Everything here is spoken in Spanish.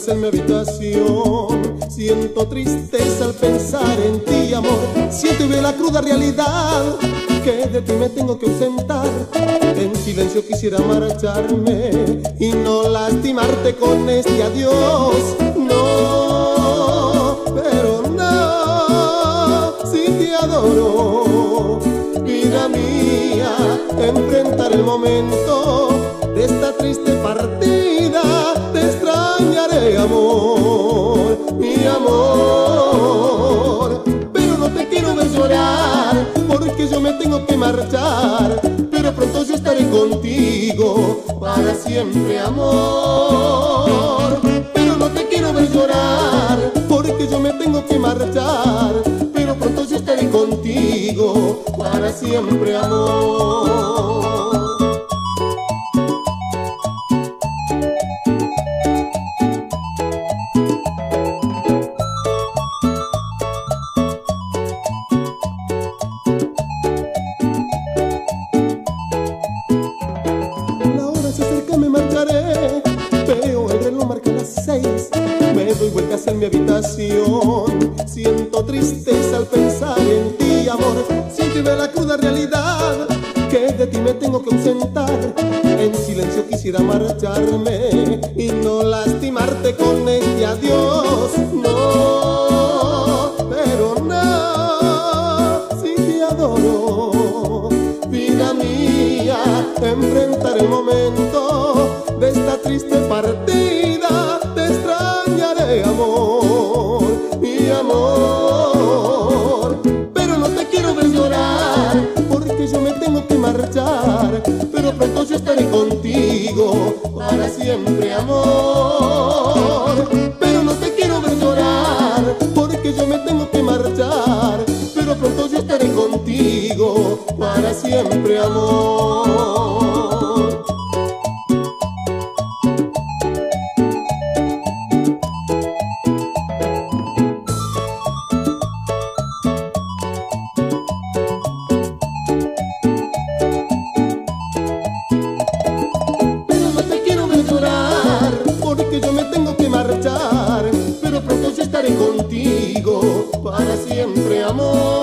vuelcas en mi habitación. Siento tristeza al pensar en ti, amor. Siento y veo la cruda realidad que de ti me tengo que ausentar. En silencio quisiera marcharme y no lastimarte con este adiós. No, pero no, si te adoro, vida mía, enfrentar el momento de esta triste partida. Te extrañaré, amor, mi amor, pero no te quiero ver llorar, porque yo me tengo que marchar, pero pronto yo estaré contigo para siempre, amor. Pero no te quiero ver llorar, porque yo me tengo que marchar, pero pronto yo estaré contigo para siempre, amor. Me marcharé, veo el reloj marca las 6. Me doy vueltas en mi habitación. Siento tristeza al pensar en ti, amor. Siento y veo la cruda realidad que de ti me tengo que ausentar. En silencio quisiera marcharme y no lastimarte con este adiós. No, pero no, si te adoro, vida mía, enfrentar el momento de esta triste partida. Te extrañaré, amor, mi amor, pero no te quiero ver llorar, porque yo me tengo que marchar, pero pronto yo estaré contigo para siempre, amor. Pero no te quiero ver llorar, porque yo me tengo que marchar, pero pronto yo estaré contigo para siempre, amor. Porque yo me tengo que marchar, pero pronto yo estaré contigo para siempre, amor.